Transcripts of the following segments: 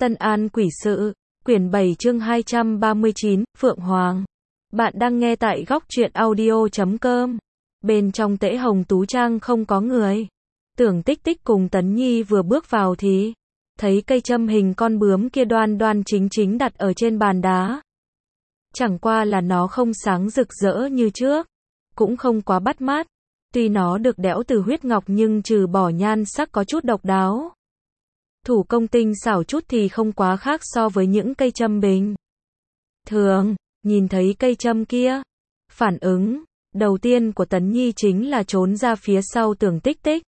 Tân An Quỷ Sự, quyển 7 chương 239, Phượng Hoàng. Bạn đang nghe tại góc truyện audio.com. Bên trong Tễ Hồng Tú Trang không có người. Tưởng Tích Tích cùng Tấn Nhi vừa bước vào thì thấy cây châm hình con bướm kia đoan đoan chính chính đặt ở trên bàn đá. Chẳng qua là nó không sáng rực rỡ như trước, cũng không quá bắt mắt. Tuy nó được đẽo từ huyết ngọc nhưng trừ bỏ nhan sắc có chút độc đáo. Thủ công tinh xảo chút thì không quá khác so với những cây châm bình thường. Nhìn thấy cây châm kia, phản ứng đầu tiên của Tấn Nhi chính là trốn ra phía sau Tưởng Tích Tích.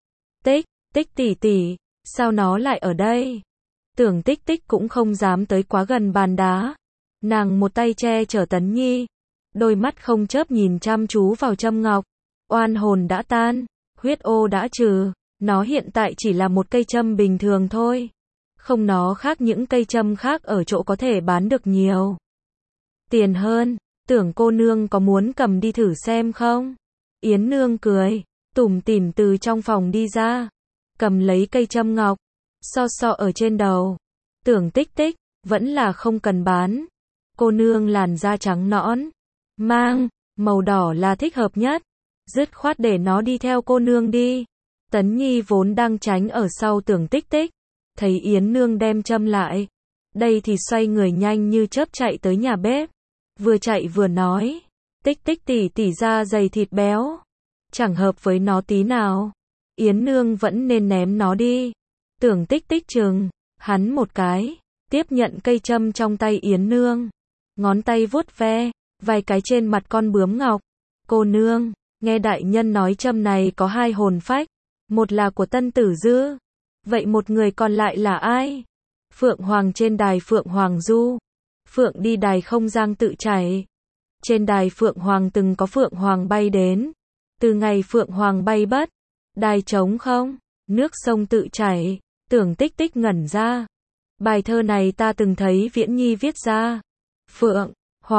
Tích tỷ tỷ, sao nó lại ở đây? Tưởng Tích Tích cũng không dám tới quá gần bàn đá. Nàng một tay che chở Tấn Nhi, đôi mắt không chớp nhìn chăm chú vào châm ngọc. Oan hồn đã tan, huyết ô đã trừ. Nó hiện tại chỉ là một cây châm bình thường thôi. Không nó khác những cây châm khác ở chỗ có thể bán được nhiều tiền hơn. Tưởng cô nương có muốn cầm đi thử xem không? Yến nương cười, tủm tỉm từ trong phòng đi ra, cầm lấy cây châm ngọc, so ở trên đầu. Tưởng Tích Tích, vẫn là không cần bán. Cô nương làn da trắng nõn, mang màu đỏ là thích hợp nhất. Dứt khoát để nó đi theo cô nương đi. Tấn Nhi vốn đang tránh ở sau Tưởng Tích Tích, thấy Yến nương đem châm lại, đây thì xoay người nhanh như chớp chạy tới nhà bếp, vừa chạy vừa nói, Tích Tích tỷ tỷ da dày thịt béo, chẳng hợp với nó tí nào, Yến nương vẫn nên ném nó đi. Tưởng Tích Tích chừng hắn một cái, tiếp nhận cây châm trong tay Yến nương, ngón tay vuốt ve vài cái trên mặt con bướm ngọc. Cô nương, nghe đại nhân nói châm này có hai hồn phách. Một là của Tân Tử Dư. Vậy một người còn lại là ai? Phượng Hoàng trên đài Phượng Hoàng du. Phượng đi đài không giang tự chảy. Trên đài Phượng Hoàng từng có Phượng Hoàng bay đến. Từ ngày Phượng Hoàng bay bất, đài trống không, nước sông tự chảy. Tưởng Tích Tích ngẩn ra. Bài thơ này ta từng thấy Viễn Nhi viết ra. Phượng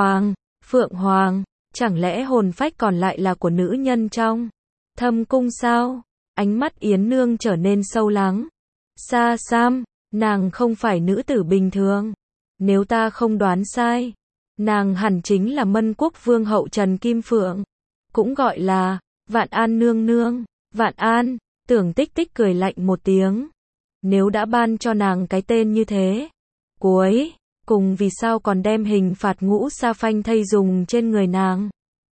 Hoàng, chẳng lẽ hồn phách còn lại là của nữ nhân trong thâm cung sao? Ánh mắt Yến nương trở nên sâu lắng. Xa xăm, nàng không phải nữ tử bình thường. Nếu ta không đoán sai, nàng hẳn chính là Mân Quốc Vương hậu Trần Kim Phượng, cũng gọi là Vạn An nương nương. Vạn An, Tưởng Tích Tích cười lạnh một tiếng. Nếu đã ban cho nàng cái tên như thế, cuối cùng vì sao còn đem hình phạt ngũ sa phanh thây dùng trên người nàng?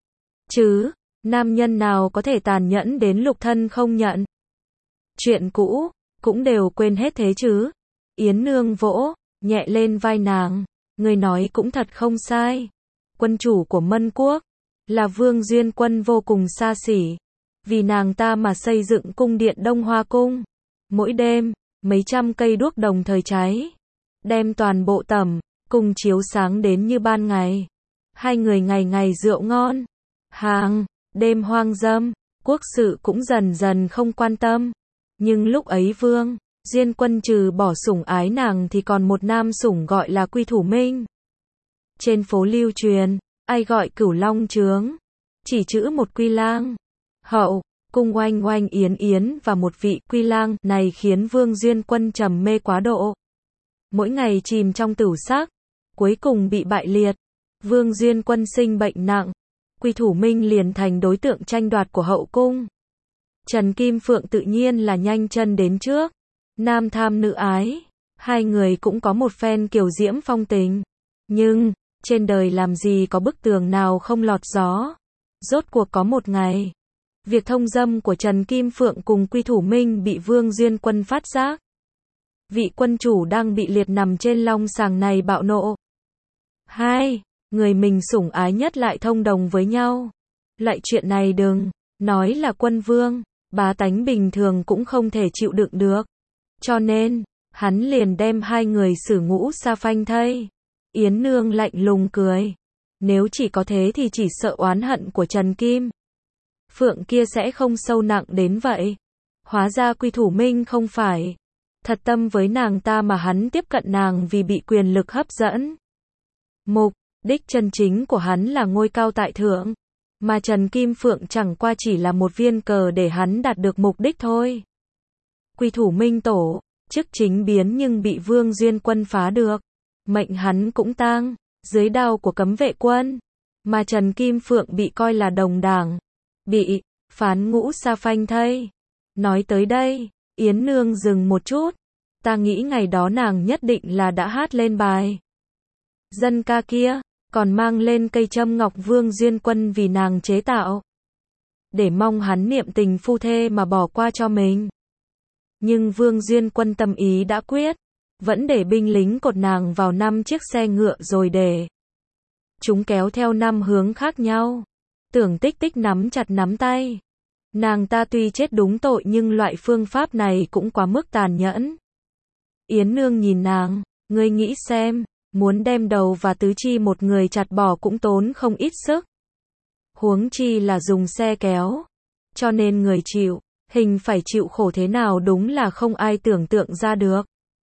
Chứ, nam nhân nào có thể tàn nhẫn đến lục thân không nhận? Chuyện cũ, cũng đều quên hết thế chứ? Yến nương vỗ nhẹ lên vai nàng. Người nói cũng thật không sai. Quân chủ của Mân Quốc là Vương Duyên Quân vô cùng xa xỉ. Vì nàng ta mà xây dựng cung điện Đông Hoa Cung. Mỗi đêm, mấy trăm cây đuốc đồng thời cháy. Đem toàn bộ tẩm cung chiếu sáng đến như ban ngày. Hai người ngày ngày rượu ngon. Hàng đêm hoang dâm, quốc sự cũng dần dần không quan tâm. Nhưng lúc ấy Vương Duyên Quân trừ bỏ sủng ái nàng thì còn một nam sủng gọi là Quy Thủ Minh. Trên phố lưu truyền, ai gọi Cửu Long Trướng, chỉ chữ một Quy Lang. Hậu cung oanh oanh yến yến và một vị Quy Lang này khiến Vương Duyên Quân trầm mê quá độ. Mỗi ngày chìm trong tửu sắc, cuối cùng bị bại liệt. Vương Duyên Quân sinh bệnh nặng. Quy Thủ Minh liền thành đối tượng tranh đoạt của hậu cung. Trần Kim Phượng tự nhiên là nhanh chân đến trước. Nam tham nữ ái. Hai người cũng có một phen kiều diễm phong tình. Nhưng, trên đời làm gì có bức tường nào không lọt gió. Rốt cuộc có một ngày, việc thông dâm của Trần Kim Phượng cùng Quy Thủ Minh bị Vương Duyên Quân phát giác. Vị quân chủ đang bị liệt nằm trên long sàng này bạo nộ. Hai người mình sủng ái nhất lại thông đồng với nhau. Loại chuyện này đừng nói là quân vương, bá tánh bình thường cũng không thể chịu đựng được. Cho nên, hắn liền đem hai người xử ngũ sa phanh thây. Yến nương lạnh lùng cười. Nếu chỉ có thế thì chỉ sợ oán hận của Trần Kim Phượng kia sẽ không sâu nặng đến vậy. Hóa ra Quy Thủ Minh không phải thật tâm với nàng ta mà hắn tiếp cận nàng vì bị quyền lực hấp dẫn. Mục đích chân chính của hắn là ngôi cao tại thượng, mà Trần Kim Phượng chẳng qua chỉ là một viên cờ để hắn đạt được mục đích thôi. Quy Thủ Minh tổ chức chính biến nhưng bị Vương Duyên Quân phá được. Mệnh hắn cũng tang, dưới đao của cấm vệ quân. Mà Trần Kim Phượng bị coi là đồng đảng. Bị phán ngũ sa phanh thây. Nói tới đây, Yến Nương dừng một chút. Ta nghĩ ngày đó nàng nhất định là đã hát lên bài dân ca kia, còn mang lên cây châm ngọc Vương Duyên Quân vì nàng chế tạo. Để mong hắn niệm tình phu thê mà bỏ qua cho mình. Nhưng Vương Duyên Quân tâm ý đã quyết, vẫn để binh lính cột nàng vào 5 chiếc xe ngựa rồi để chúng kéo theo 5 hướng khác nhau. Tưởng Tích Tích nắm chặt nắm tay. Nàng ta tuy chết đúng tội nhưng loại phương pháp này cũng quá mức tàn nhẫn. Yến Nương nhìn nàng, ngươi nghĩ xem, muốn đem đầu và tứ chi một người chặt bỏ cũng tốn không ít sức. Huống chi là dùng xe kéo. Cho nên người chịu hình phải chịu khổ thế nào đúng là không ai tưởng tượng ra được.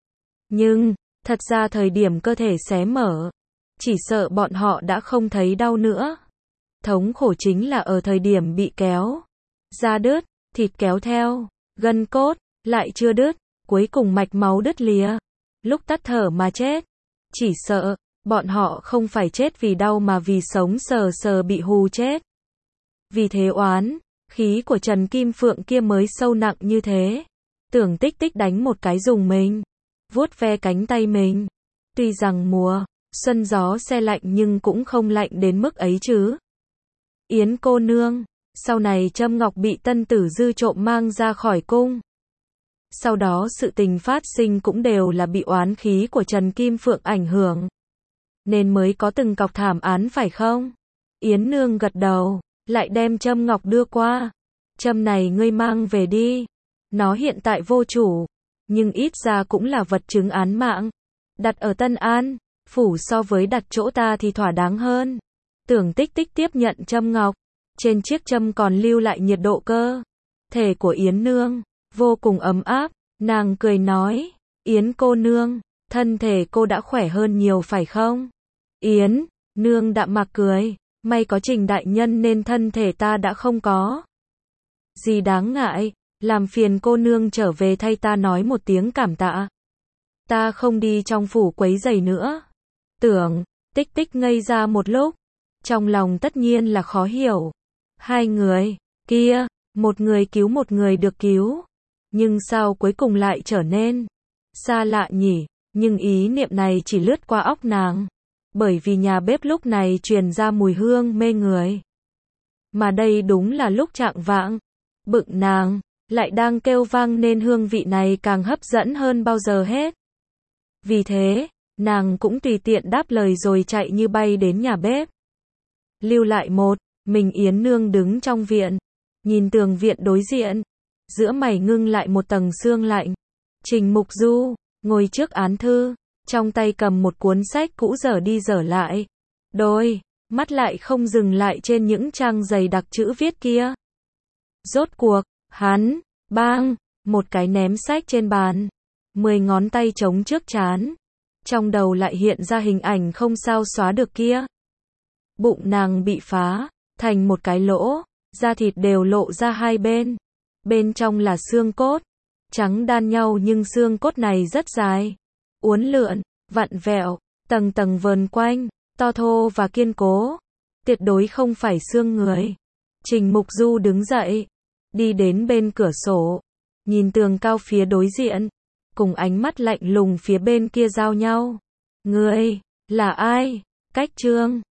Nhưng, thật ra thời điểm cơ thể xé mở, chỉ sợ bọn họ đã không thấy đau nữa. Thống khổ chính là ở thời điểm bị kéo da đứt, thịt kéo theo, gân cốt lại chưa đứt, cuối cùng mạch máu đứt lìa, lúc tắt thở mà chết. Chỉ sợ bọn họ không phải chết vì đau mà vì sống sờ sờ bị hù chết. Vì thế oán khí của Trần Kim Phượng kia mới sâu nặng như thế. Tưởng Tích Tích đánh một cái dùng mình, vuốt ve cánh tay mình. Tuy rằng mùa xuân gió se lạnh nhưng cũng không lạnh đến mức ấy chứ. Yến cô nương, sau này châm ngọc bị Tân Tử Dư trộm mang ra khỏi cung. Sau đó sự tình phát sinh cũng đều là bị oán khí của Trần Kim Phượng ảnh hưởng. Nên mới có từng cọc thảm án phải không? Yến Nương gật đầu, lại đem châm ngọc đưa qua. Châm này ngươi mang về đi. Nó hiện tại vô chủ, nhưng ít ra cũng là vật chứng án mạng. Đặt ở Tân An phủ so với đặt chỗ ta thì thỏa đáng hơn. Tưởng Tích Tích tiếp nhận châm ngọc. Trên chiếc châm còn lưu lại nhiệt độ cơ thể của Yến Nương, vô cùng ấm áp. Nàng cười nói, Yến cô nương, thân thể cô đã khỏe hơn nhiều phải không? Yến Nương đạm mạc cười, may có Trình đại nhân nên thân thể ta đã không có gì đáng ngại, làm phiền cô nương trở về thay ta nói một tiếng cảm tạ. Ta không đi trong phủ quấy rầy nữa. Tưởng Tích Tích ngây ra một lúc, trong lòng tất nhiên là khó hiểu. Hai người kia, một người cứu một người được cứu, nhưng sao cuối cùng lại trở nên xa lạ nhỉ? Nhưng ý niệm này chỉ lướt qua óc nàng, bởi vì nhà bếp lúc này truyền ra mùi hương mê người. Mà đây đúng là lúc chạng vạng, bụng nàng lại đang kêu vang nên hương vị này càng hấp dẫn hơn bao giờ hết. Vì thế, nàng cũng tùy tiện đáp lời rồi chạy như bay đến nhà bếp. Lưu lại một mình Yến Nương đứng trong viện, nhìn tường viện đối diện, giữa mày ngưng lại một tầng sương lạnh. Trình Mục Du ngồi trước án thư, trong tay cầm một cuốn sách cũ dở đi dở lại, đôi mắt lại không dừng lại trên những trang dày đặc chữ viết kia. Rốt cuộc, hắn bang một cái ném sách trên bàn, 10 ngón tay chống trước trán, trong đầu lại hiện ra hình ảnh không sao xóa được kia. Bụng nàng bị phá thành một cái lỗ, da thịt đều lộ ra hai bên. Bên trong là xương cốt, trắng đan nhau nhưng xương cốt này rất dài, uốn lượn, vặn vẹo, tầng tầng vờn quanh, to thô và kiên cố. Tuyệt đối không phải xương người. Trình Mục Du đứng dậy, đi đến bên cửa sổ, nhìn tường cao phía đối diện, cùng ánh mắt lạnh lùng phía bên kia giao nhau. Ngươi là ai? Cách chương